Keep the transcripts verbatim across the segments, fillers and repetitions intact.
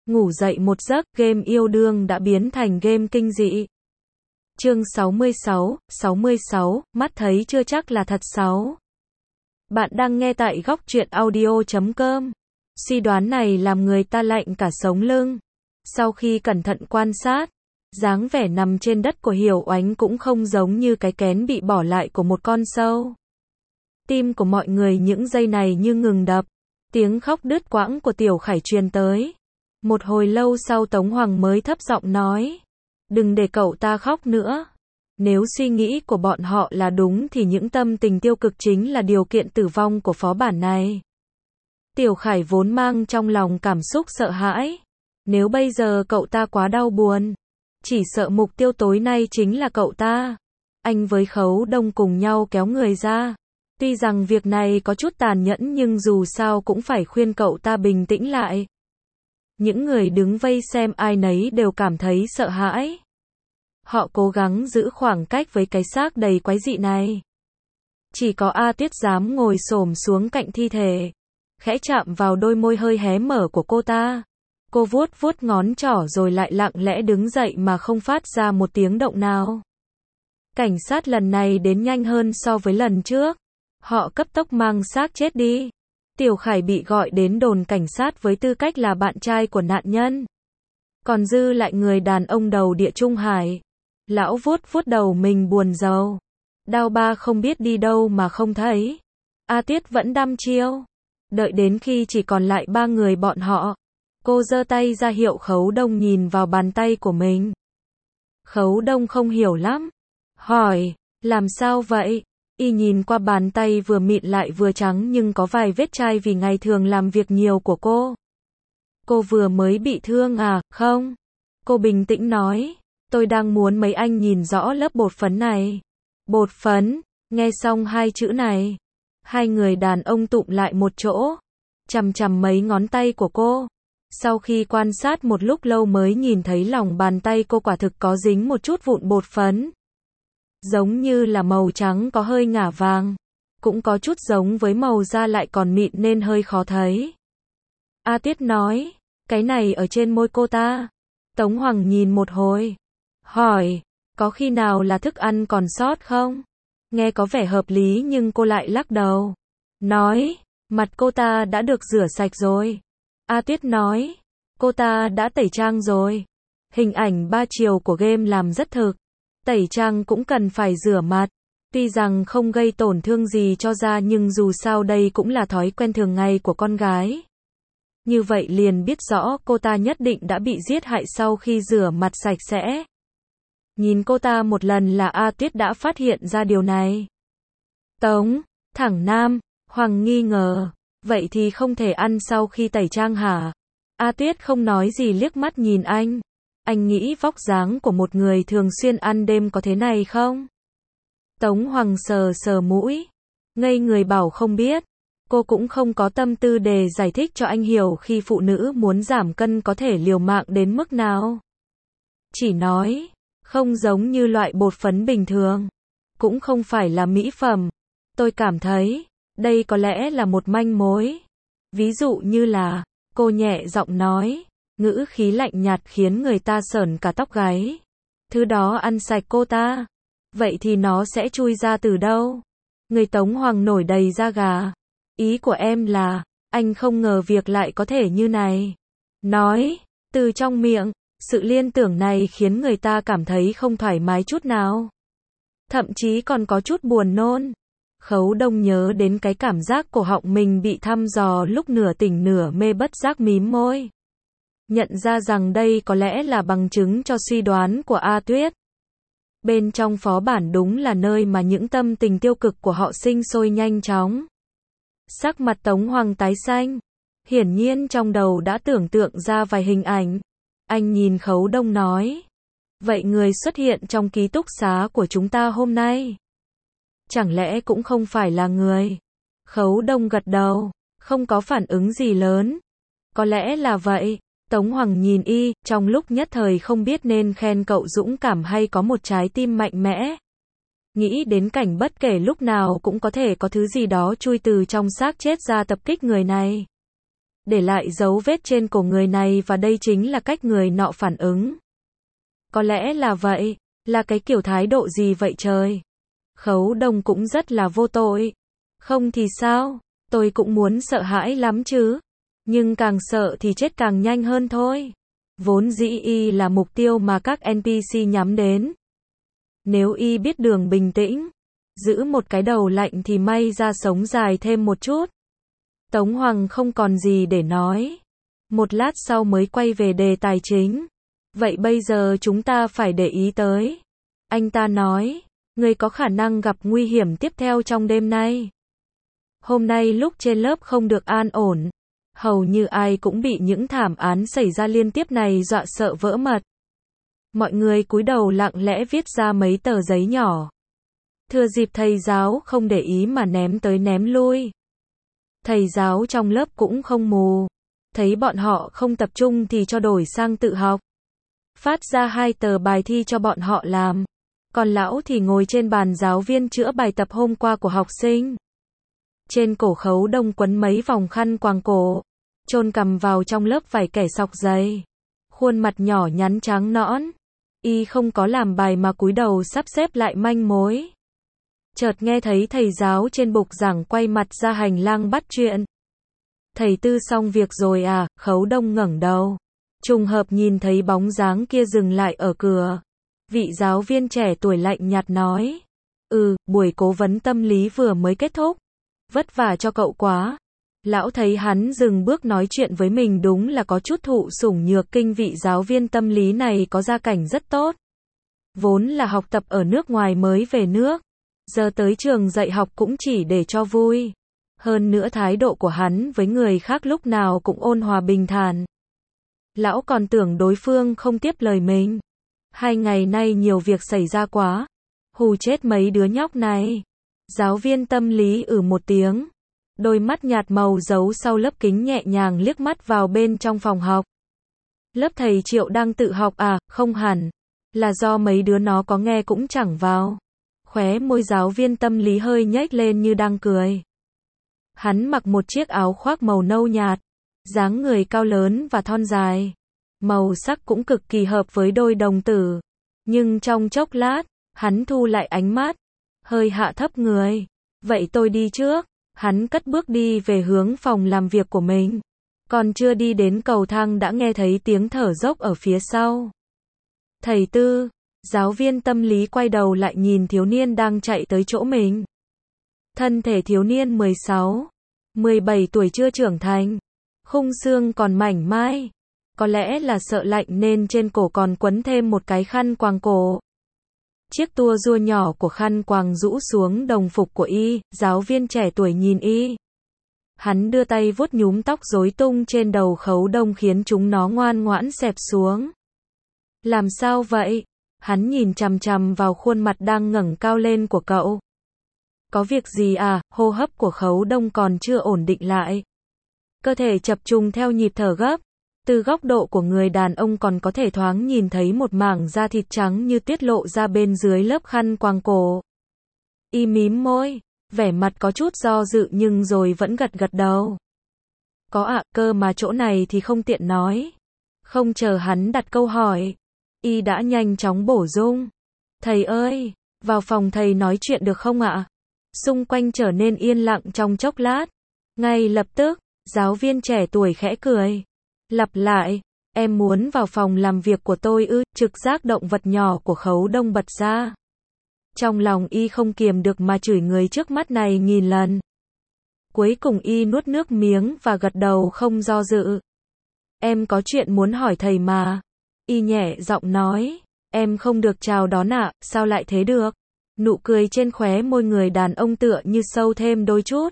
Ngủ dậy một giấc, game yêu đương đã biến thành game kinh dị. Chương sáu mươi sáu, sáu mươi sáu, mắt thấy chưa chắc là thật sáu. Bạn đang nghe tại góc truyện audio chấm com. Suy đoán này làm người ta lạnh cả sống lưng. Sau khi cẩn thận quan sát, dáng vẻ nằm trên đất của Hiểu Oánh cũng không giống như cái kén bị bỏ lại của một con sâu. Tim của mọi người những giây này như ngừng đập. Tiếng khóc đứt quãng của Tiểu Khải truyền tới. Một hồi lâu sau Tống Hoàng mới thấp giọng nói, đừng để cậu ta khóc nữa. Nếu suy nghĩ của bọn họ là đúng thì những tâm tình tiêu cực chính là điều kiện tử vong của phó bản này. Tiểu Khải vốn mang trong lòng cảm xúc sợ hãi. Nếu bây giờ cậu ta quá đau buồn, chỉ sợ mục tiêu tối nay chính là cậu ta. Anh với Khấu Đông cùng nhau kéo người ra. Tuy rằng việc này có chút tàn nhẫn nhưng dù sao cũng phải khuyên cậu ta bình tĩnh lại. Những người đứng vây xem ai nấy đều cảm thấy sợ hãi. Họ cố gắng giữ khoảng cách với cái xác đầy quái dị này. Chỉ có A Tuyết dám ngồi xổm xuống cạnh thi thể, khẽ chạm vào đôi môi hơi hé mở của cô ta. Cô vuốt vuốt ngón trỏ rồi lại lặng lẽ đứng dậy mà không phát ra một tiếng động nào. Cảnh sát lần này đến nhanh hơn so với lần trước. Họ cấp tốc mang xác chết đi. Tiểu Khải bị gọi đến đồn cảnh sát với tư cách là bạn trai của nạn nhân. Còn dư lại người đàn ông đầu địa Trung Hải. Lão vuốt vuốt đầu mình buồn rầu. Đao ba không biết đi đâu mà không thấy. A Tuyết vẫn đăm chiêu. Đợi đến khi chỉ còn lại ba người bọn họ, cô giơ tay ra hiệu Khấu Đông nhìn vào bàn tay của mình. Khấu Đông không hiểu lắm. Hỏi, làm sao vậy? Y nhìn qua bàn tay vừa mịn lại vừa trắng nhưng có vài vết chai vì ngày thường làm việc nhiều của cô. Cô vừa mới bị thương à, không? Cô bình tĩnh nói, tôi đang muốn mấy anh nhìn rõ lớp bột phấn này. Bột phấn, nghe xong hai chữ này. Hai người đàn ông tụm lại một chỗ, chằm chằm mấy ngón tay của cô. Sau khi quan sát một lúc lâu mới nhìn thấy lòng bàn tay cô quả thực có dính một chút vụn bột phấn. Giống như là màu trắng có hơi ngả vàng. Cũng có chút giống với màu da lại còn mịn nên hơi khó thấy. A Tuyết nói, cái này ở trên môi cô ta. Tống Hoàng nhìn một hồi. Hỏi, có khi nào là thức ăn còn sót không? Nghe có vẻ hợp lý nhưng cô lại lắc đầu. Nói, mặt cô ta đã được rửa sạch rồi. A Tuyết nói, cô ta đã tẩy trang rồi. Hình ảnh ba chiều của game làm rất thực. Tẩy trang cũng cần phải rửa mặt. Tuy rằng không gây tổn thương gì cho da nhưng dù sao đây cũng là thói quen thường ngày của con gái. Như vậy liền biết rõ cô ta nhất định đã bị giết hại sau khi rửa mặt sạch sẽ. Nhìn cô ta một lần là A Tuyết đã phát hiện ra điều này. Tống, thẳng Nam, Hoàng nghi ngờ. Vậy thì không thể ăn sau khi tẩy trang hả? A Tuyết không nói gì liếc mắt nhìn anh. Anh nghĩ vóc dáng của một người thường xuyên ăn đêm có thế này không? Tống Hoàng sờ sờ mũi. Ngây người bảo không biết. Cô cũng không có tâm tư để giải thích cho anh hiểu khi phụ nữ muốn giảm cân có thể liều mạng đến mức nào. Chỉ nói, không giống như loại bột phấn bình thường. Cũng không phải là mỹ phẩm. Tôi cảm thấy, đây có lẽ là một manh mối. Ví dụ như là, cô nhẹ giọng nói, ngữ khí lạnh nhạt khiến người ta sởn cả tóc gáy. Thứ đó ăn sạch cô ta. Vậy thì nó sẽ chui ra từ đâu? Người Tống Hoàng nổi đầy da gà. Ý của em là, anh không ngờ việc lại có thể như này. Nói, từ trong miệng, sự liên tưởng này khiến người ta cảm thấy không thoải mái chút nào. Thậm chí còn có chút buồn nôn. Khấu Đông nhớ đến cái cảm giác cổ họng mình bị thăm dò lúc nửa tỉnh nửa mê bất giác mím môi. Nhận ra rằng đây có lẽ là bằng chứng cho suy đoán của A Tuyết. Bên trong phó bản đúng là nơi mà những tâm tình tiêu cực của họ sinh sôi nhanh chóng. Sắc mặt Tống Hoàng tái xanh. Hiển nhiên trong đầu đã tưởng tượng ra vài hình ảnh. Anh nhìn Khấu Đông nói. Vậy người xuất hiện trong ký túc xá của chúng ta hôm nay, chẳng lẽ cũng không phải là người? Khấu Đông gật đầu, không có phản ứng gì lớn. Có lẽ là vậy. Tống Hoàng nhìn y, trong lúc nhất thời không biết nên khen cậu dũng cảm hay có một trái tim mạnh mẽ. Nghĩ đến cảnh bất kể lúc nào cũng có thể có thứ gì đó chui từ trong xác chết ra tập kích người này. để lại dấu vết trên cổ người này và đây chính là cách người nọ phản ứng. Có lẽ là vậy, là cái kiểu thái độ gì vậy trời? Khấu Đông cũng rất là vô tội. Không thì sao, tôi cũng muốn sợ hãi lắm chứ. Nhưng càng sợ thì chết càng nhanh hơn thôi. Vốn dĩ y là mục tiêu mà các en pê xê nhắm đến. Nếu y biết đường bình tĩnh, giữ một cái đầu lạnh thì may ra sống dài thêm một chút. Tống Hoàng không còn gì để nói. Một lát sau mới quay về đề tài chính. Vậy bây giờ chúng ta phải để ý tới. Anh ta nói, người có khả năng gặp nguy hiểm tiếp theo trong đêm nay. Hôm nay lúc trên lớp không được an ổn. Hầu như ai cũng bị những thảm án xảy ra liên tiếp này dọa sợ vỡ mật. Mọi người cúi đầu lặng lẽ viết ra mấy tờ giấy nhỏ. Thừa dịp thầy giáo không để ý mà ném tới ném lui. Thầy giáo trong lớp cũng không mù. Thấy bọn họ không tập trung thì cho đổi sang tự học. Phát ra hai tờ bài thi cho bọn họ làm. Còn lão thì ngồi trên bàn giáo viên chữa bài tập hôm qua của học sinh. Trên cổ Khấu Đông quấn mấy vòng khăn quàng cổ. Chôn cằm vào trong lớp vải kẻ sọc dày. Khuôn mặt nhỏ nhắn trắng nõn. Y không có làm bài mà cúi đầu sắp xếp lại manh mối. Chợt nghe thấy thầy giáo trên bục giảng quay mặt ra hành lang bắt chuyện. Thầy Tư xong việc rồi à? Khấu Đông ngẩng đầu. Trùng hợp nhìn thấy bóng dáng kia dừng lại ở cửa. Vị giáo viên trẻ tuổi lạnh nhạt nói. Ừ, buổi cố vấn tâm lý vừa mới kết thúc. Vất vả cho cậu quá. Lão thấy hắn dừng bước nói chuyện với mình đúng là có chút thụ sủng nhược kinh. Vị giáo viên tâm lý này có gia cảnh rất tốt. Vốn là học tập ở nước ngoài mới về nước. Giờ tới trường dạy học cũng chỉ để cho vui. Hơn nữa thái độ của hắn với người khác lúc nào cũng ôn hòa bình thản. Lão còn tưởng đối phương không tiếp lời mình. Hai ngày nay nhiều việc xảy ra quá. Hù chết mấy đứa nhóc này. Giáo viên tâm lý ử một tiếng. Đôi mắt nhạt màu giấu sau lớp kính nhẹ nhàng liếc mắt vào bên trong phòng học. Lớp thầy Triệu đang tự học à? Không hẳn. Là do mấy đứa nó có nghe cũng chẳng vào. Khóe môi giáo viên tâm lý hơi nhếch lên như đang cười. Hắn mặc một chiếc áo khoác màu nâu nhạt. Dáng người cao lớn và thon dài. Màu sắc cũng cực kỳ hợp với đôi đồng tử. Nhưng trong chốc lát, hắn thu lại ánh mắt. Hơi hạ thấp người. Vậy tôi đi trước. Hắn cất bước đi về hướng phòng làm việc của mình. Còn chưa đi đến cầu thang đã nghe thấy tiếng thở dốc ở phía sau. Thầy Tư, giáo viên tâm lý quay đầu lại nhìn thiếu niên đang chạy tới chỗ mình. Thân thể thiếu niên mười sáu, mười bảy tuổi chưa trưởng thành. Khung xương còn mảnh mai. Có lẽ là sợ lạnh nên trên cổ còn quấn thêm một cái khăn quàng cổ. Chiếc tua rua nhỏ của khăn quàng rũ xuống đồng phục của y, giáo viên trẻ tuổi nhìn y. Hắn đưa tay vuốt nhúm tóc rối tung trên đầu Khấu Đông khiến chúng nó ngoan ngoãn xẹp xuống. Làm sao vậy? Hắn nhìn chằm chằm vào khuôn mặt đang ngẩng cao lên của cậu. Có việc gì à? Hô hấp của Khấu Đông còn chưa ổn định lại. Cơ thể chập trùng theo nhịp thở gấp. Từ góc độ của người đàn ông còn có thể thoáng nhìn thấy một mảng da thịt trắng như tiết lộ ra bên dưới lớp khăn quàng cổ. Y mím môi, vẻ mặt có chút do dự nhưng rồi vẫn gật gật đầu. Có ạ, cơ mà chỗ này thì không tiện nói. Không chờ hắn đặt câu hỏi, y đã nhanh chóng bổ sung. Thầy ơi, vào phòng thầy nói chuyện được không ạ? Xung quanh trở nên yên lặng trong chốc lát. Ngay lập tức, giáo viên trẻ tuổi khẽ cười. Lặp lại, em muốn vào phòng làm việc của tôi ư? Trực giác động vật nhỏ của Khấu Đông bật ra. Trong lòng y không kiềm được mà chửi người trước mắt này nghìn lần. Cuối cùng y nuốt nước miếng và gật đầu không do dự. Em có chuyện muốn hỏi thầy mà. Y nhẹ giọng nói. Em không được chào đón ạ, sao lại thế được? Nụ cười trên khóe môi người đàn ông tựa như sâu thêm đôi chút.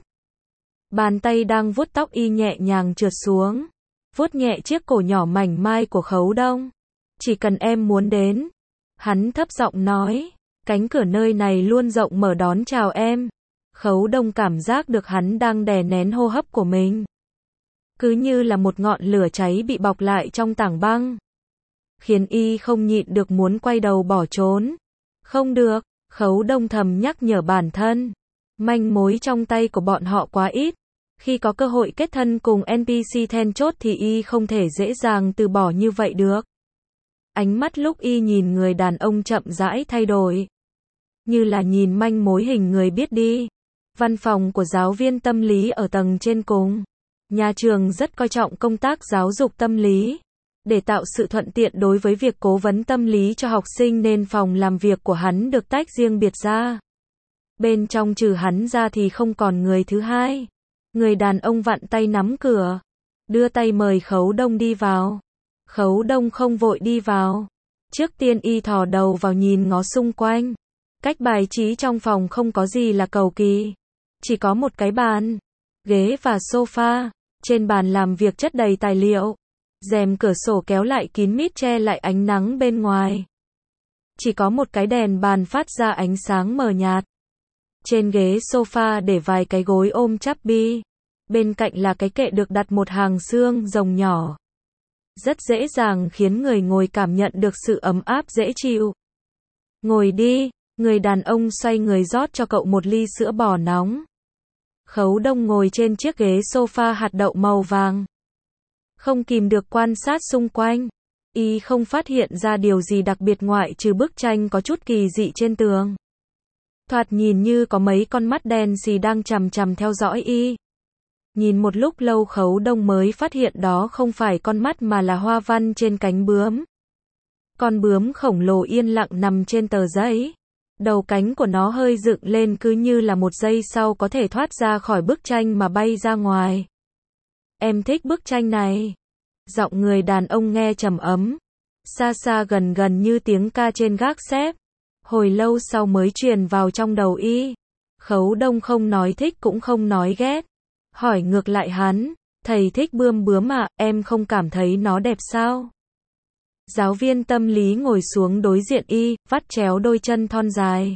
Bàn tay đang vuốt tóc y nhẹ nhàng trượt xuống. Vuốt nhẹ chiếc cổ nhỏ mảnh mai của Khấu Đông. Chỉ cần em muốn đến. Hắn thấp giọng nói. Cánh cửa nơi này luôn rộng mở đón chào em. Khấu Đông cảm giác được hắn đang đè nén hô hấp của mình. Cứ như là một ngọn lửa cháy bị bọc lại trong tảng băng. Khiến y không nhịn được muốn quay đầu bỏ trốn. Không được, Khấu Đông thầm nhắc nhở bản thân. Manh mối trong tay của bọn họ quá ít. Khi có cơ hội kết thân cùng en pê xê then chốt thì y không thể dễ dàng từ bỏ như vậy được. Ánh mắt lúc y nhìn người đàn ông chậm rãi thay đổi. Như là nhìn manh mối hình người biết đi. Văn phòng của giáo viên tâm lý ở tầng trên cùng. Nhà trường rất coi trọng công tác giáo dục tâm lý. Để tạo sự thuận tiện đối với việc cố vấn tâm lý cho học sinh nên phòng làm việc của hắn được tách riêng biệt ra. Bên trong trừ hắn ra thì không còn người thứ hai. Người đàn ông vặn tay nắm cửa. Đưa tay mời Khấu Đông đi vào. Khấu Đông không vội đi vào. Trước tiên y thò đầu vào nhìn ngó xung quanh. Cách bài trí trong phòng không có gì là cầu kỳ. Chỉ có một cái bàn, ghế và sofa. Trên bàn làm việc chất đầy tài liệu. Rèm cửa sổ kéo lại kín mít che lại ánh nắng bên ngoài. Chỉ có một cái đèn bàn phát ra ánh sáng mờ nhạt. Trên ghế sofa để vài cái gối ôm chắp bi. Bên cạnh là cái kệ được đặt một hàng xương rồng nhỏ. Rất dễ dàng khiến người ngồi cảm nhận được sự ấm áp dễ chịu. Ngồi đi, người đàn ông xoay người rót cho cậu một ly sữa bò nóng. Khấu Đông ngồi trên chiếc ghế sofa hạt đậu màu vàng. Không kìm được quan sát xung quanh. Y không phát hiện ra điều gì đặc biệt ngoại trừ bức tranh có chút kỳ dị trên tường. Thoạt nhìn như có mấy con mắt đen xì đang chằm chằm theo dõi y. Nhìn một lúc lâu Khấu Đông mới phát hiện đó không phải con mắt mà là hoa văn trên cánh bướm. Con bướm khổng lồ yên lặng nằm trên tờ giấy. Đầu cánh của nó hơi dựng lên cứ như là một giây sau có thể thoát ra khỏi bức tranh mà bay ra ngoài. Em thích bức tranh này. Giọng người đàn ông nghe trầm ấm. Xa xa gần gần như tiếng ca trên gác xếp. Hồi lâu sau mới truyền vào trong đầu y. Khấu Đông không nói thích cũng không nói ghét. Hỏi ngược lại hắn. Thầy thích bươm bướm à, em không cảm thấy nó đẹp sao? Giáo viên tâm lý ngồi xuống đối diện y, vắt chéo đôi chân thon dài.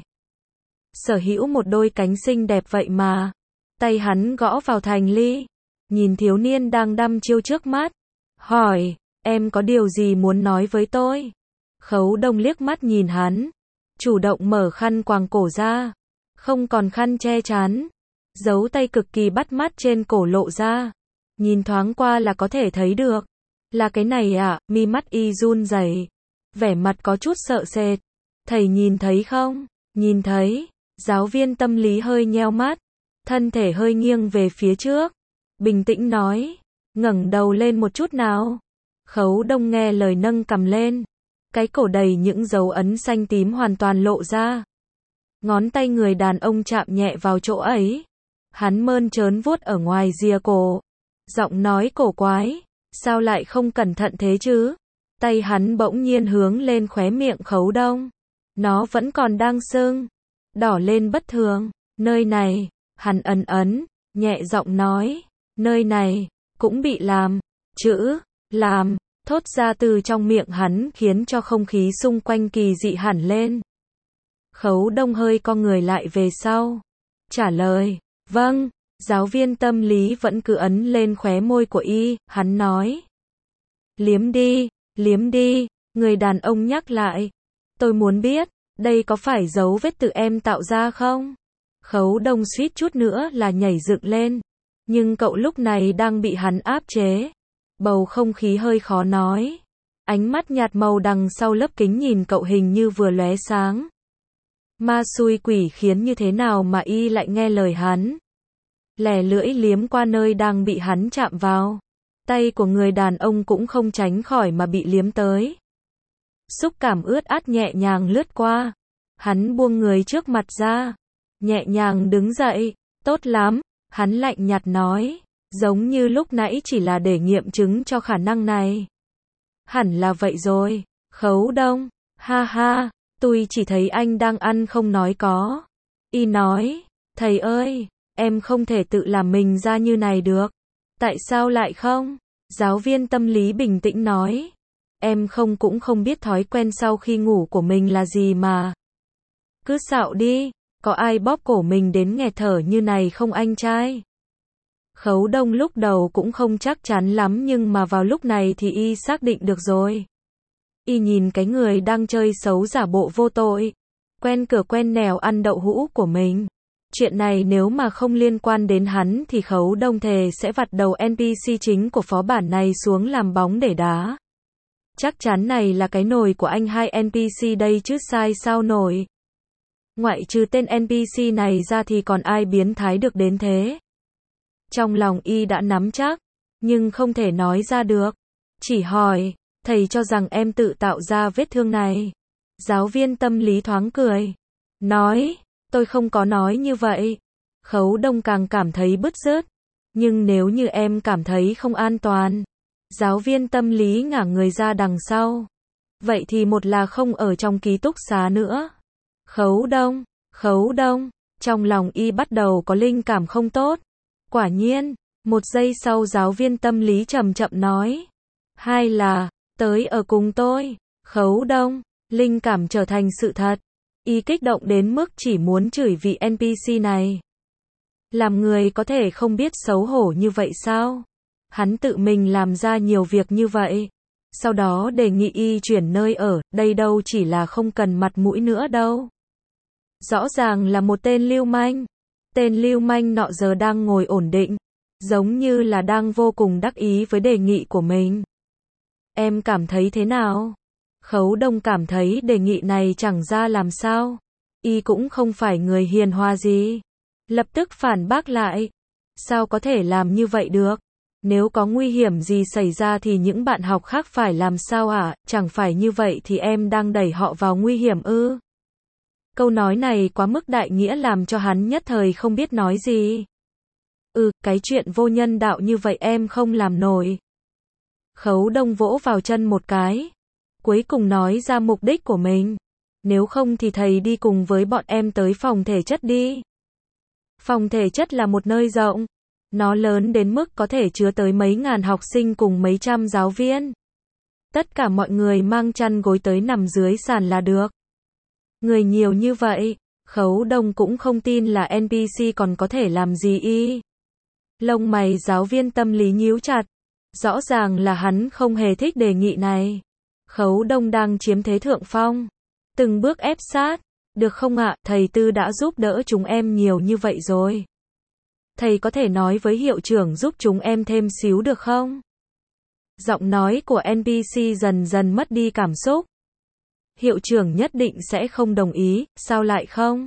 Sở hữu một đôi cánh xinh đẹp vậy mà. Tay hắn gõ vào thành ly. Nhìn thiếu niên đang đăm chiêu trước mắt. Hỏi, em có điều gì muốn nói với tôi? Khấu Đông liếc mắt nhìn hắn. Chủ động mở khăn quàng cổ ra. Không còn khăn che chắn. Dấu tay cực kỳ bắt mắt trên cổ lộ ra. Nhìn thoáng qua là có thể thấy được. Là cái này à, mi mắt y run rẩy. Vẻ mặt có chút sợ sệt. Thầy nhìn thấy không? Nhìn thấy. Giáo viên tâm lý hơi nheo mắt. Thân thể hơi nghiêng về phía trước. Bình tĩnh nói. Ngẩng đầu lên một chút nào. Khấu Đông nghe lời nâng cằm lên. Cái cổ đầy những dấu ấn xanh tím hoàn toàn lộ ra. Ngón tay người đàn ông chạm nhẹ vào chỗ ấy. Hắn mơn trớn vuốt ở ngoài rìa cổ. Giọng nói cổ quái. Sao lại không cẩn thận thế chứ? Tay hắn bỗng nhiên hướng lên khóe miệng Khấu Đông. Nó vẫn còn đang sưng. Đỏ lên bất thường. Nơi này. Hắn ấn ấn. Nhẹ giọng nói. Nơi này. Cũng bị làm. Chữ. Làm. Thốt ra từ trong miệng hắn khiến cho không khí xung quanh kỳ dị hẳn lên. Khấu Đông hơi co người lại về sau. Trả lời. Vâng. Giáo viên tâm lý vẫn cứ ấn lên khóe môi của y, hắn nói. Liếm đi, liếm đi, người đàn ông nhắc lại. Tôi muốn biết, đây có phải dấu vết tự em tạo ra không? Khấu Đông suýt chút nữa là nhảy dựng lên. Nhưng cậu lúc này đang bị hắn áp chế. Bầu không khí hơi khó nói. Ánh mắt nhạt màu đằng sau lớp kính nhìn cậu hình như vừa lóe sáng. Ma xui quỷ khiến như thế nào mà y lại nghe lời hắn. Lẻ lưỡi liếm qua nơi đang bị hắn chạm vào. Tay của người đàn ông cũng không tránh khỏi mà bị liếm tới. Xúc cảm ướt át nhẹ nhàng lướt qua. Hắn buông người trước mặt ra. Nhẹ nhàng đứng dậy. Tốt lắm. Hắn lạnh nhạt nói. Giống như lúc nãy chỉ là để nghiệm chứng cho khả năng này. Hẳn là vậy rồi. Khấu Đông. Ha ha. Tôi chỉ thấy anh đang ăn không nói có. Y nói. Thầy ơi. Em không thể tự làm mình ra như này được. Tại sao lại không? Giáo viên tâm lý bình tĩnh nói. Em không cũng không biết thói quen sau khi ngủ của mình là gì mà. Cứ xạo đi, có ai bóp cổ mình đến nghẹt thở như này không anh trai? Khấu Đông lúc đầu cũng không chắc chắn lắm nhưng mà vào lúc này thì y xác định được rồi. Y nhìn cái người đang chơi xấu giả bộ vô tội. Quen cửa quen nẻo ăn đậu hũ của mình. Chuyện này nếu mà không liên quan đến hắn thì Khấu Đông thề sẽ vặt đầu en pê xê chính của phó bản này xuống làm bóng để đá. Chắc chắn này là cái nồi của anh hai en pê xê đây chứ sai sao nổi. Ngoại trừ tên en pê xê này ra thì còn ai biến thái được đến thế. Trong lòng y đã nắm chắc, nhưng không thể nói ra được. Chỉ hỏi, thầy cho rằng em tự tạo ra vết thương này. Giáo viên tâm lý thoáng cười. Nói, tôi không có nói như vậy. Khấu Đông càng cảm thấy bứt rứt. Nhưng nếu như em cảm thấy không an toàn. Giáo viên tâm lý ngả người ra đằng sau. Vậy thì một là không ở trong ký túc xá nữa. Khấu Đông, Khấu Đông, trong lòng y bắt đầu có linh cảm không tốt. Quả nhiên, một giây sau giáo viên tâm lý chậm chậm nói. Hai là, tới ở cùng tôi. Khấu Đông, linh cảm trở thành sự thật. Y kích động đến mức chỉ muốn chửi vị en pê xê này. Làm người có thể không biết xấu hổ như vậy sao? Hắn tự mình làm ra nhiều việc như vậy. Sau đó đề nghị y chuyển nơi ở, đây đâu chỉ là không cần mặt mũi nữa đâu. Rõ ràng là một tên lưu manh. Tên lưu manh nọ giờ đang ngồi ổn định. Giống như là đang vô cùng đắc ý với đề nghị của mình. Em cảm thấy thế nào? Khấu Đông cảm thấy đề nghị này chẳng ra làm sao. Y cũng không phải người hiền hòa gì. Lập tức phản bác lại. Sao có thể làm như vậy được? Nếu có nguy hiểm gì xảy ra thì những bạn học khác phải làm sao ạ? À? Chẳng phải như vậy thì em đang đẩy họ vào nguy hiểm ư? Câu nói này quá mức đại nghĩa làm cho hắn nhất thời không biết nói gì. Ừ, cái chuyện vô nhân đạo như vậy em không làm nổi. Khấu Đông vỗ vào chân một cái. Cuối cùng nói ra mục đích của mình. Nếu không thì thầy đi cùng với bọn em tới phòng thể chất đi. Phòng thể chất là một nơi rộng. Nó lớn đến mức có thể chứa tới mấy ngàn học sinh cùng mấy trăm giáo viên. Tất cả mọi người mang chăn gối tới nằm dưới sàn là được. Người nhiều như vậy, Khấu Đông cũng không tin là en pê xê còn có thể làm gì y. Lông mày giáo viên tâm lý nhíu chặt. Rõ ràng là hắn không hề thích đề nghị này. Khấu Đông đang chiếm thế thượng phong. Từng bước ép sát. Được không ạ, thầy Tư đã giúp đỡ chúng em nhiều như vậy rồi. Thầy có thể nói với hiệu trưởng giúp chúng em thêm xíu được không? Giọng nói của en pê xê dần dần mất đi cảm xúc. Hiệu trưởng nhất định sẽ không đồng ý, sao lại không?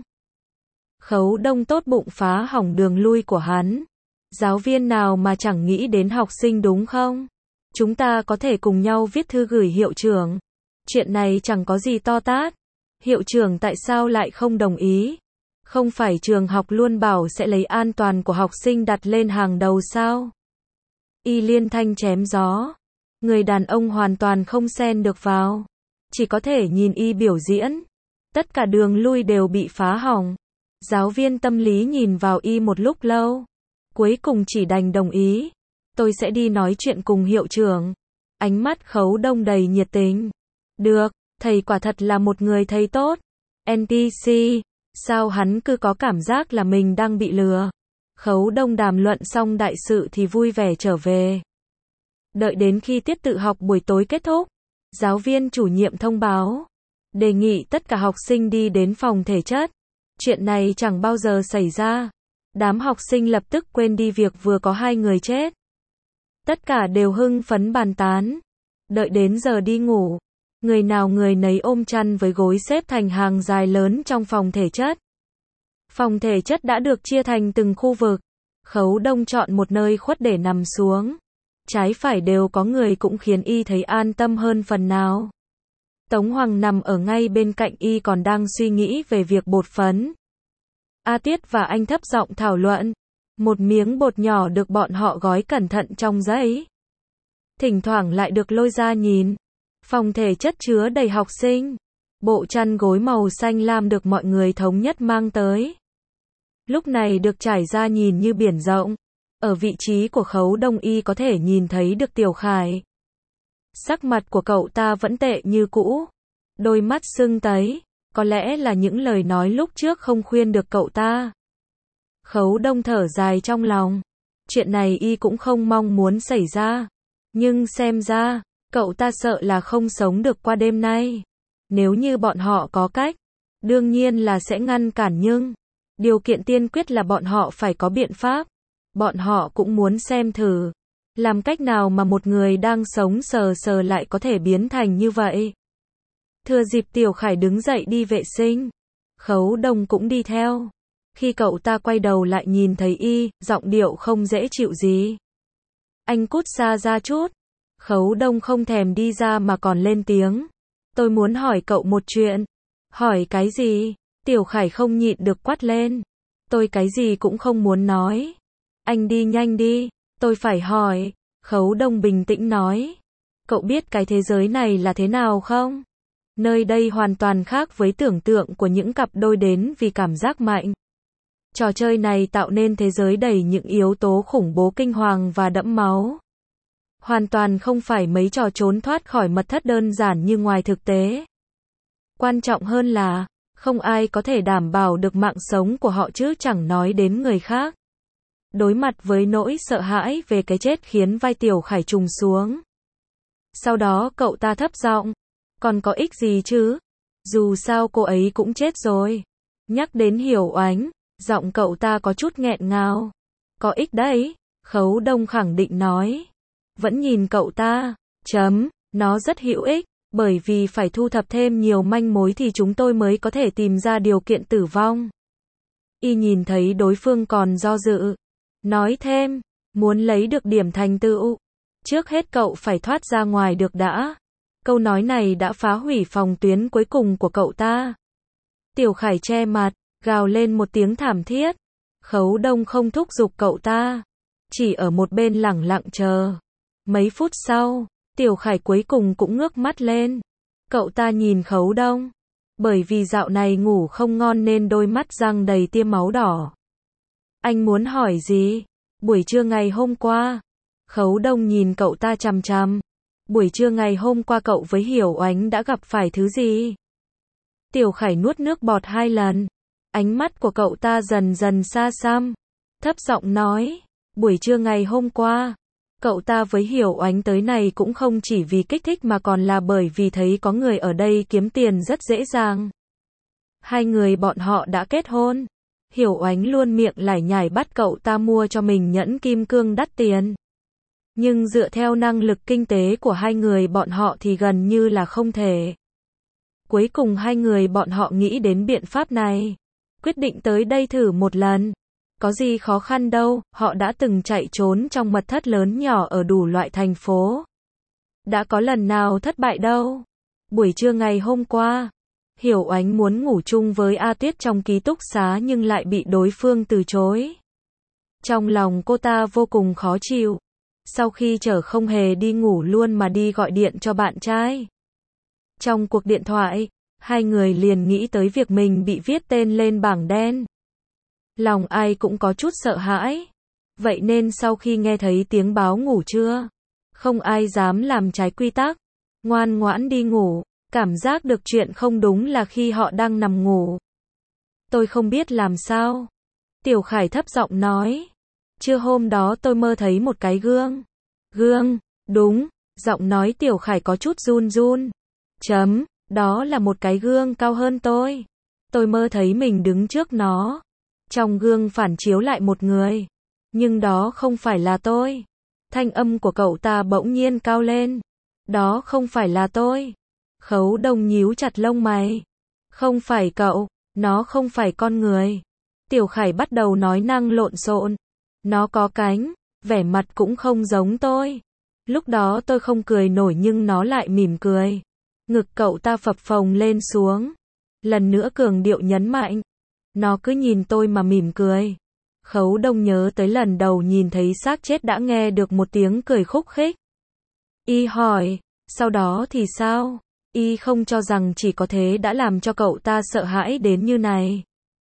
Khấu Đông tốt bụng phá hỏng đường lui của hắn. Giáo viên nào mà chẳng nghĩ đến học sinh đúng không? Chúng ta có thể cùng nhau viết thư gửi hiệu trưởng. Chuyện này chẳng có gì to tát. Hiệu trưởng tại sao lại không đồng ý? Không phải trường học luôn bảo sẽ lấy an toàn của học sinh đặt lên hàng đầu sao? Y liên thanh chém gió. Người đàn ông hoàn toàn không xen được vào. Chỉ có thể nhìn y biểu diễn. Tất cả đường lui đều bị phá hỏng. Giáo viên tâm lý nhìn vào y một lúc lâu. Cuối cùng chỉ đành đồng ý. Tôi sẽ đi nói chuyện cùng hiệu trưởng. Ánh mắt Khấu Đông đầy nhiệt tình. Được, thầy quả thật là một người thầy tốt. en pê xê, sao hắn cứ có cảm giác là mình đang bị lừa. Khấu Đông đàm luận xong đại sự thì vui vẻ trở về. Đợi đến khi tiết tự học buổi tối kết thúc, giáo viên chủ nhiệm thông báo, đề nghị tất cả học sinh đi đến phòng thể chất. Chuyện này chẳng bao giờ xảy ra. Đám học sinh lập tức quên đi việc vừa có hai người chết. Tất cả đều hưng phấn bàn tán. Đợi đến giờ đi ngủ, người nào người nấy ôm chăn với gối xếp thành hàng dài lớn trong phòng thể chất. Phòng thể chất đã được chia thành từng khu vực. Khấu Đông chọn một nơi khuất để nằm xuống. Trái phải đều có người cũng khiến y thấy an tâm hơn phần nào. Tống Hoàng nằm ở ngay bên cạnh y còn đang suy nghĩ về việc bột phấn. A Tiết và anh thấp giọng thảo luận. Một miếng bột nhỏ được bọn họ gói cẩn thận trong giấy. Thỉnh thoảng lại được lôi ra nhìn. Phòng thể chất chứa đầy học sinh. Bộ chăn gối màu xanh lam được mọi người thống nhất mang tới. Lúc này được trải ra nhìn như biển rộng. Ở vị trí của Khấu Đông y có thể nhìn thấy được Tiểu Khải. Sắc mặt của cậu ta vẫn tệ như cũ. Đôi mắt sưng tấy. Có lẽ là những lời nói lúc trước không khuyên được cậu ta. Khấu Đông thở dài trong lòng. Chuyện này y cũng không mong muốn xảy ra. Nhưng xem ra, cậu ta sợ là không sống được qua đêm nay. Nếu như bọn họ có cách, đương nhiên là sẽ ngăn cản nhưng Điều kiện tiên quyết là bọn họ phải có biện pháp. Bọn họ cũng muốn xem thử. Làm cách nào mà một người đang sống sờ sờ lại có thể biến thành như vậy. Thừa dịp Tiểu Khải đứng dậy đi vệ sinh. Khấu Đông cũng đi theo. Khi cậu ta quay đầu lại nhìn thấy y, giọng điệu không dễ chịu gì. Anh cút xa ra chút. Khấu Đông không thèm đi ra mà còn lên tiếng. Tôi muốn hỏi cậu một chuyện. Hỏi cái gì? Tiểu Khải không nhịn được quát lên. Tôi cái gì cũng không muốn nói. Anh đi nhanh đi. Tôi phải hỏi. Khấu Đông bình tĩnh nói. Cậu biết cái thế giới này là thế nào không? Nơi đây hoàn toàn khác với tưởng tượng của những cặp đôi đến vì cảm giác mạnh. Trò chơi này tạo nên thế giới đầy những yếu tố khủng bố kinh hoàng và đẫm máu. Hoàn toàn không phải mấy trò trốn thoát khỏi mật thất đơn giản như ngoài thực tế. Quan trọng hơn là, không ai có thể đảm bảo được mạng sống của họ chứ chẳng nói đến người khác. Đối mặt với nỗi sợ hãi về cái chết khiến vai Tiểu Khải trùng xuống. Sau đó cậu ta thấp giọng. Còn có ích gì chứ? Dù sao cô ấy cũng chết rồi. Nhắc đến Hiểu Oánh, giọng cậu ta có chút nghẹn ngào. Có ích đấy, Khấu Đông khẳng định nói. Vẫn nhìn cậu ta, chấm, nó rất hữu ích, bởi vì phải thu thập thêm nhiều manh mối thì chúng tôi mới có thể tìm ra điều kiện tử vong. Y nhìn thấy đối phương còn do dự. Nói thêm, muốn lấy được điểm thành tựu. Trước hết cậu phải thoát ra ngoài được đã. Câu nói này đã phá hủy phòng tuyến cuối cùng của cậu ta. Tiểu Khải che mặt, gào lên một tiếng thảm thiết. Khấu Đông không thúc giục cậu ta. Chỉ ở một bên lẳng lặng chờ. Mấy phút sau, Tiểu Khải cuối cùng cũng ngước mắt lên. Cậu ta nhìn Khấu Đông. Bởi vì dạo này ngủ không ngon nên đôi mắt răng đầy tia máu đỏ. Anh muốn hỏi gì? Buổi trưa ngày hôm qua. Khấu Đông nhìn cậu ta chằm chằm. Buổi trưa ngày hôm qua cậu với Hiểu Oánh đã gặp phải thứ gì? Tiểu Khải nuốt nước bọt hai lần. Ánh mắt của cậu ta dần dần xa xăm. Thấp giọng nói. Buổi trưa ngày hôm qua. Cậu ta với Hiểu Oánh tới này cũng không chỉ vì kích thích mà còn là bởi vì thấy có người ở đây kiếm tiền rất dễ dàng. Hai người bọn họ đã kết hôn. Hiểu Oánh luôn miệng lải nhải bắt cậu ta mua cho mình nhẫn kim cương đắt tiền. Nhưng dựa theo năng lực kinh tế của hai người bọn họ thì gần như là không thể. Cuối cùng hai người bọn họ nghĩ đến biện pháp này. Quyết định tới đây thử một lần. Có gì khó khăn đâu, họ đã từng chạy trốn trong mật thất lớn nhỏ ở đủ loại thành phố. Đã có lần nào thất bại đâu. Buổi trưa ngày hôm qua, Hiểu Oánh muốn ngủ chung với A Tuyết trong ký túc xá nhưng lại bị đối phương từ chối. Trong lòng cô ta vô cùng khó chịu. Sau khi chở không hề đi ngủ luôn mà đi gọi điện cho bạn trai. Trong cuộc điện thoại, hai người liền nghĩ tới việc mình bị viết tên lên bảng đen. Lòng ai cũng có chút sợ hãi. Vậy nên sau khi nghe thấy tiếng báo ngủ trưa, không ai dám làm trái quy tắc. Ngoan ngoãn đi ngủ. Cảm giác được chuyện không đúng là khi họ đang nằm ngủ. Tôi không biết làm sao. Tiểu Khải thấp giọng nói. Trưa hôm đó tôi mơ thấy một cái gương. Gương, đúng, giọng nói Tiểu Khải có chút run run. Chấm, đó là một cái gương cao hơn tôi. Tôi mơ thấy mình đứng trước nó. Trong gương phản chiếu lại một người. Nhưng đó không phải là tôi. Thanh âm của cậu ta bỗng nhiên cao lên. Đó không phải là tôi. Khấu Đông nhíu chặt lông mày. Không phải cậu, nó không phải con người. Tiểu Khải bắt đầu nói năng lộn xộn. Nó có cánh, vẻ mặt cũng không giống tôi. Lúc đó tôi không cười nổi nhưng nó lại mỉm cười. Ngực cậu ta phập phồng lên xuống. Lần nữa cường điệu nhấn mạnh. Nó cứ nhìn tôi mà mỉm cười. Khấu Đông nhớ tới lần đầu nhìn thấy xác chết đã nghe được một tiếng cười khúc khích. Y hỏi, sau đó thì sao? Y không cho rằng chỉ có thế đã làm cho cậu ta sợ hãi đến như này.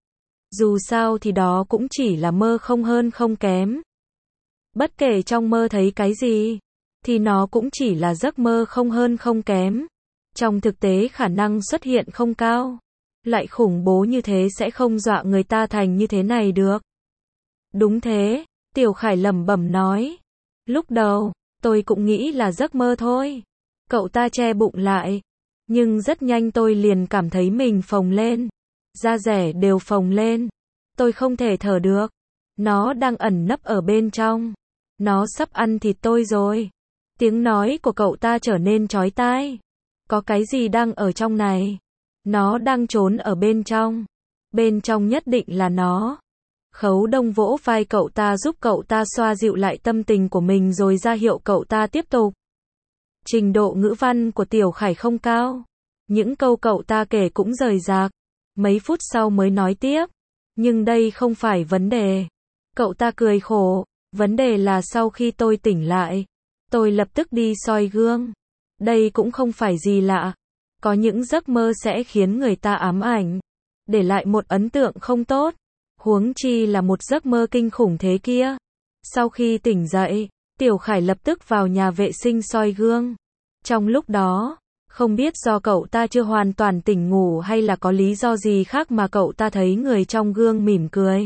Dù sao thì đó cũng chỉ là mơ không hơn không kém. Bất kể trong mơ thấy cái gì, thì nó cũng chỉ là giấc mơ không hơn không kém. Trong thực tế khả năng xuất hiện không cao. Lại khủng bố như thế sẽ không dọa người ta thành như thế này được. Đúng thế, Tiểu Khải lẩm bẩm nói. Lúc đầu, tôi cũng nghĩ là giấc mơ thôi. Cậu ta che bụng lại. Nhưng rất nhanh tôi liền cảm thấy mình phồng lên. Da rẻ đều phồng lên. Tôi không thể thở được. Nó đang ẩn nấp ở bên trong. Nó sắp ăn thịt tôi rồi. Tiếng nói của cậu ta trở nên chói tai. Có cái gì đang ở trong này? Nó đang trốn ở bên trong. Bên trong nhất định là nó. Khấu Đông vỗ vai cậu ta giúp cậu ta xoa dịu lại tâm tình của mình rồi ra hiệu cậu ta tiếp tục. Trình độ ngữ văn của Tiểu Khải không cao. Những câu cậu ta kể cũng rời rạc. Mấy phút sau mới nói tiếp. Nhưng đây không phải vấn đề. Cậu ta cười khổ. Vấn đề là sau khi tôi tỉnh lại, tôi lập tức đi soi gương. Đây cũng không phải gì lạ. Có những giấc mơ sẽ khiến người ta ám ảnh, để lại một ấn tượng không tốt. Huống chi là một giấc mơ kinh khủng thế kia. Sau khi tỉnh dậy, Tiểu Khải lập tức vào nhà vệ sinh soi gương. Trong lúc đó, không biết do cậu ta chưa hoàn toàn tỉnh ngủ hay là có lý do gì khác mà cậu ta thấy người trong gương mỉm cười.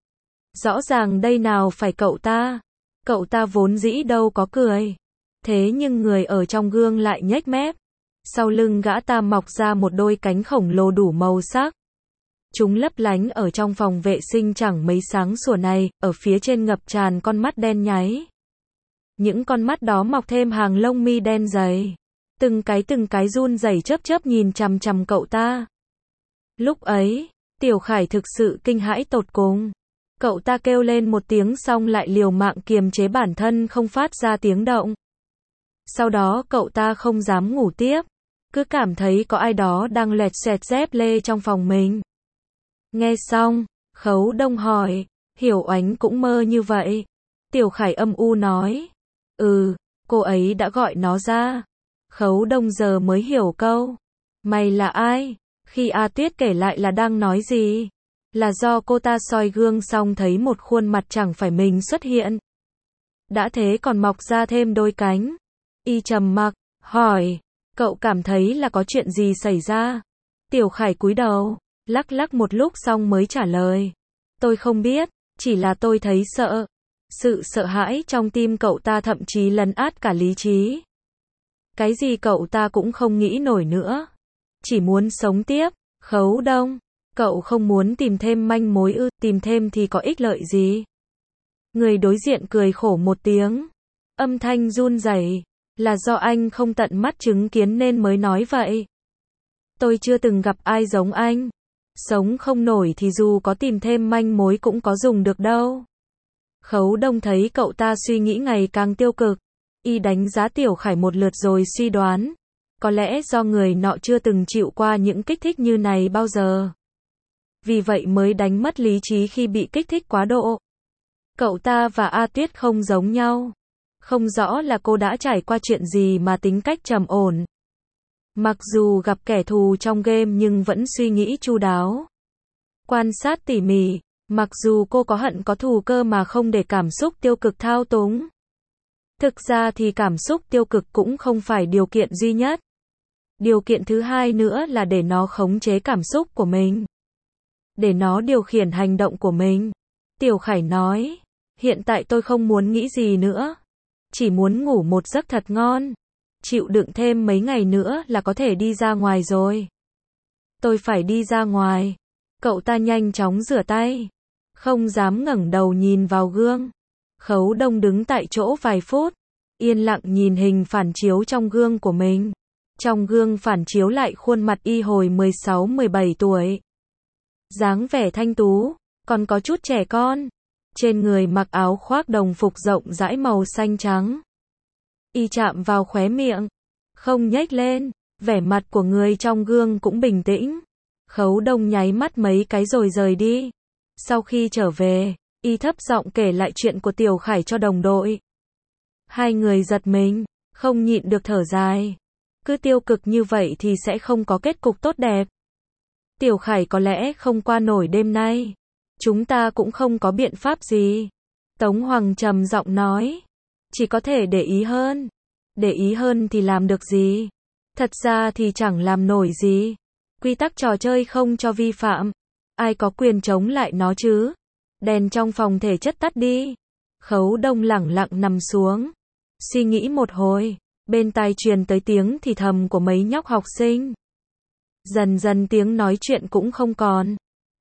Rõ ràng đây nào phải cậu ta. Cậu ta vốn dĩ đâu có cười. Thế nhưng người ở trong gương lại nhếch mép. Sau lưng gã ta mọc ra một đôi cánh khổng lồ đủ màu sắc. Chúng lấp lánh ở trong phòng vệ sinh chẳng mấy sáng sủa này, ở phía trên ngập tràn con mắt đen nháy. Những con mắt đó mọc thêm hàng lông mi đen dày. Từng cái từng cái run rẩy chớp chớp nhìn chằm chằm cậu ta. Lúc ấy, Tiểu Khải thực sự kinh hãi tột cùng. Cậu ta kêu lên một tiếng xong lại liều mạng kiềm chế bản thân không phát ra tiếng động. Sau đó cậu ta không dám ngủ tiếp. Cứ cảm thấy có ai đó đang lẹt xẹt dép lê trong phòng mình. Nghe xong, Khấu Đông hỏi, Hiểu Oánh cũng mơ như vậy. Tiểu Khải âm u nói, ừ, cô ấy đã gọi nó ra. Khấu Đông giờ mới hiểu câu, mày là ai? Khi A Tuyết kể lại là đang nói gì? Là do cô ta soi gương xong thấy một khuôn mặt chẳng phải mình xuất hiện. Đã thế còn mọc ra thêm đôi cánh. Y trầm mặc, hỏi, cậu cảm thấy là có chuyện gì xảy ra? Tiểu Khải cúi đầu, lắc lắc một lúc xong mới trả lời. Tôi không biết, chỉ là tôi thấy sợ. Sự sợ hãi trong tim cậu ta thậm chí lấn át cả lý trí. Cái gì cậu ta cũng không nghĩ nổi nữa. Chỉ muốn sống tiếp. Khấu Đông, cậu không muốn tìm thêm manh mối ư? Tìm thêm thì có ích lợi gì? Người đối diện cười khổ một tiếng. Âm thanh run rẩy. Là do anh không tận mắt chứng kiến nên mới nói vậy. Tôi chưa từng gặp ai giống anh. Sống không nổi thì dù có tìm thêm manh mối cũng có dùng được đâu. Khấu Đông thấy cậu ta suy nghĩ ngày càng tiêu cực. Y đánh giá Tiểu Khải một lượt rồi suy đoán. Có lẽ do người nọ chưa từng chịu qua những kích thích như này bao giờ. Vì vậy mới đánh mất lý trí khi bị kích thích quá độ. Cậu ta và A Tuyết không giống nhau. Không rõ là cô đã trải qua chuyện gì mà tính cách trầm ổn. Mặc dù gặp kẻ thù trong game nhưng vẫn suy nghĩ chu đáo. Quan sát tỉ mỉ, mặc dù cô có hận có thù cơ mà không để cảm xúc tiêu cực thao túng. Thực ra thì cảm xúc tiêu cực cũng không phải điều kiện duy nhất. Điều kiện thứ hai nữa là để nó khống chế cảm xúc của mình. Để nó điều khiển hành động của mình. Tiểu Khải nói, hiện tại tôi không muốn nghĩ gì nữa. Chỉ muốn ngủ một giấc thật ngon. Chịu đựng thêm mấy ngày nữa là có thể đi ra ngoài rồi. Tôi phải đi ra ngoài. Cậu ta nhanh chóng rửa tay. Không dám ngẩng đầu nhìn vào gương. Khấu Đông đứng tại chỗ vài phút. Yên lặng nhìn hình phản chiếu trong gương của mình. Trong gương phản chiếu lại khuôn mặt y hồi mười sáu mười bảy tuổi. Dáng vẻ thanh tú, còn có chút trẻ con. Trên người mặc áo khoác đồng phục rộng rãi màu xanh trắng. Y chạm vào khóe miệng. Không nhếch lên. Vẻ mặt của người trong gương cũng bình tĩnh. Khấu Đông nháy mắt mấy cái rồi rời đi. Sau khi trở về, Y thấp giọng kể lại chuyện của Tiểu Khải cho đồng đội. Hai người giật mình, không nhịn được thở dài. Cứ tiêu cực như vậy thì sẽ không có kết cục tốt đẹp. Tiểu Khải có lẽ không qua nổi đêm nay. Chúng ta cũng không có biện pháp gì. Tống Hoàng trầm giọng nói. Chỉ có thể để ý hơn. Để ý hơn thì làm được gì? Thật ra thì chẳng làm nổi gì. Quy tắc trò chơi không cho vi phạm. Ai có quyền chống lại nó chứ? Đèn trong phòng thể chất tắt đi. Khấu Đông lẳng lặng nằm xuống. Suy nghĩ một hồi. Bên tai truyền tới tiếng thì thầm của mấy nhóc học sinh. Dần dần tiếng nói chuyện cũng không còn.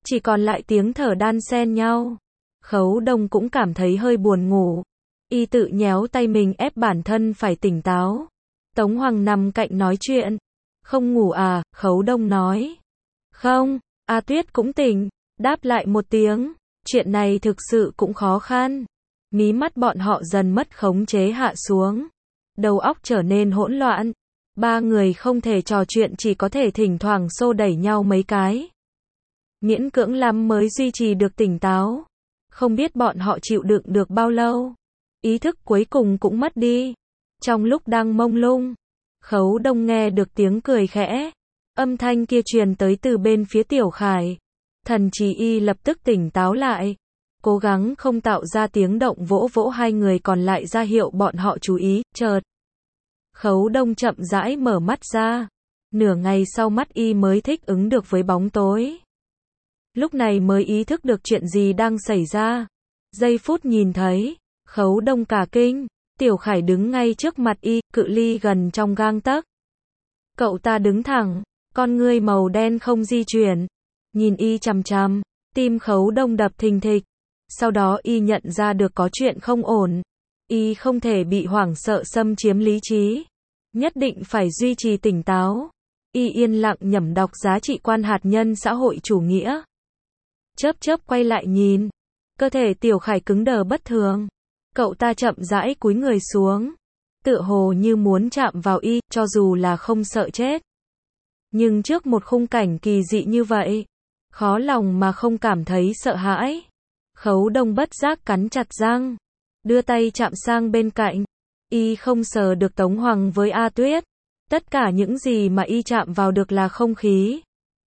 chỉ còn lại tiếng thở đan xen nhau. Khấu Đông cũng cảm thấy hơi buồn ngủ. Y tự nhéo tay mình ép bản thân phải tỉnh táo. Tống Hoàng nằm cạnh nói chuyện. Không ngủ à, Khấu Đông nói. Không, A Tuyết cũng tỉnh, đáp lại một tiếng. Chuyện này thực sự cũng khó khăn. Mí mắt bọn họ dần mất khống chế hạ xuống. Đầu óc trở nên hỗn loạn. Ba người không thể trò chuyện, chỉ có thể thỉnh thoảng xô đẩy nhau mấy cái. Miễn cưỡng lắm mới duy trì được tỉnh táo. Không biết bọn họ chịu đựng được bao lâu. Ý thức cuối cùng cũng mất đi. Trong lúc đang mông lung, Khấu Đông nghe được tiếng cười khẽ. Âm thanh kia truyền tới từ bên phía Tiểu Khải. Thần trí y lập tức tỉnh táo lại. Cố gắng không tạo ra tiếng động, vỗ vỗ hai người còn lại ra hiệu bọn họ chú ý. Chợt Khấu Đông chậm rãi mở mắt ra. Nửa ngày sau mắt y mới thích ứng được với bóng tối. Lúc này mới ý thức được chuyện gì đang xảy ra. Giây phút nhìn thấy, Khấu Đông cả kinh. Tiểu Khải đứng ngay trước mặt y, cự ly gần trong gang tấc. Cậu ta đứng thẳng, con ngươi màu đen không di chuyển, nhìn y chằm chằm. Tim Khấu Đông đập thình thịch. Sau đó y nhận ra được có chuyện không ổn. Y không thể bị hoảng sợ xâm chiếm lý trí. Nhất định phải duy trì tỉnh táo. Y yên lặng nhẩm đọc giá trị quan hạt nhân xã hội chủ nghĩa. Chớp chớp quay lại nhìn. Cơ thể Tiểu Khải cứng đờ bất thường. Cậu ta chậm rãi cúi người xuống. Tựa hồ như muốn chạm vào y, cho dù là không sợ chết. Nhưng trước một khung cảnh kỳ dị như vậy, khó lòng mà không cảm thấy sợ hãi. Khấu Đông bất giác cắn chặt răng. Đưa tay chạm sang bên cạnh. Y không sờ được Tống Hoàng với A Tuyết. Tất cả những gì mà y chạm vào được là không khí.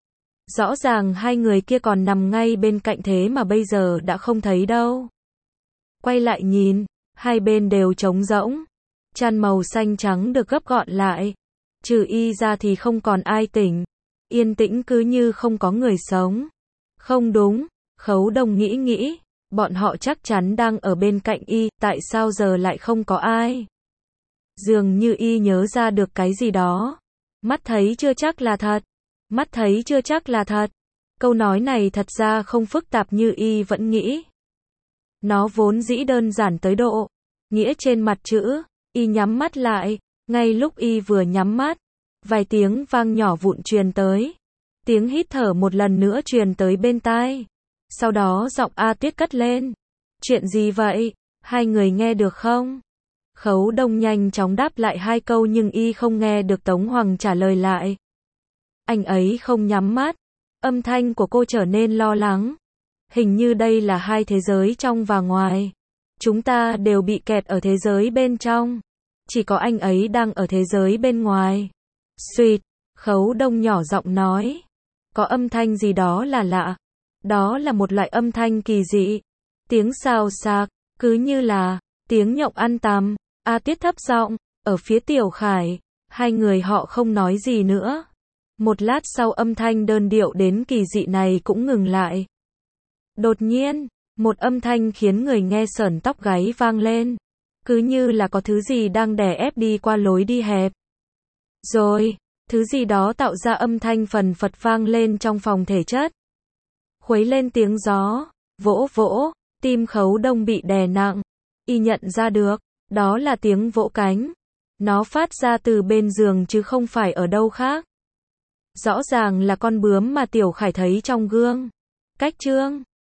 Rõ ràng hai người kia còn nằm ngay bên cạnh, thế mà bây giờ đã không thấy đâu. Quay lại nhìn, hai bên đều trống rỗng. Chăn màu xanh trắng được gấp gọn lại. Trừ y ra thì không còn ai tỉnh. Yên tĩnh cứ như không có người sống. Không đúng, Khấu Đông nghĩ nghĩ. Bọn họ chắc chắn đang ở bên cạnh y, tại sao giờ lại không có ai? Dường như y nhớ ra được cái gì đó. Mắt thấy chưa chắc là thật. Mắt thấy chưa chắc là thật. Câu nói này thật ra không phức tạp như y vẫn nghĩ. Nó vốn dĩ đơn giản tới độ nghĩa trên mặt chữ. Y nhắm mắt lại. Ngay lúc y vừa nhắm mắt, vài tiếng vang nhỏ vụn truyền tới. Tiếng hít thở một lần nữa truyền tới bên tai. Sau đó giọng A Tuyết cất lên. Chuyện gì vậy? Hai người nghe được không? Khấu Đông nhanh chóng đáp lại hai câu nhưng y không nghe được Tống Hoàng trả lời lại. Anh ấy không nhắm mắt. Âm thanh của cô trở nên lo lắng. Hình như đây là hai thế giới trong và ngoài. Chúng ta đều bị kẹt ở thế giới bên trong. Chỉ có anh ấy đang ở thế giới bên ngoài. Suýt, Khấu Đông nhỏ giọng nói. Có âm thanh gì đó là lạ. Đó là một loại âm thanh kỳ dị. Tiếng xào xạc, cứ như là tiếng nhộng ăn tằm. A Tuyết thấp giọng, ở phía Tiểu Khải. Hai người họ không nói gì nữa. Một lát sau âm thanh đơn điệu đến kỳ dị này cũng ngừng lại. Đột nhiên, một âm thanh khiến người nghe sởn tóc gáy vang lên. Cứ như là có thứ gì đang đè ép đi qua lối đi hẹp. Rồi, thứ gì đó tạo ra âm thanh phần phật vang lên trong phòng thể chất. Khuấy lên tiếng gió, vỗ vỗ, tim Khấu Đông bị đè nặng. Y nhận ra được, đó là tiếng vỗ cánh. Nó phát ra từ bên giường chứ không phải ở đâu khác. Rõ ràng là con bướm mà Tiểu Khải thấy trong gương. Cách chương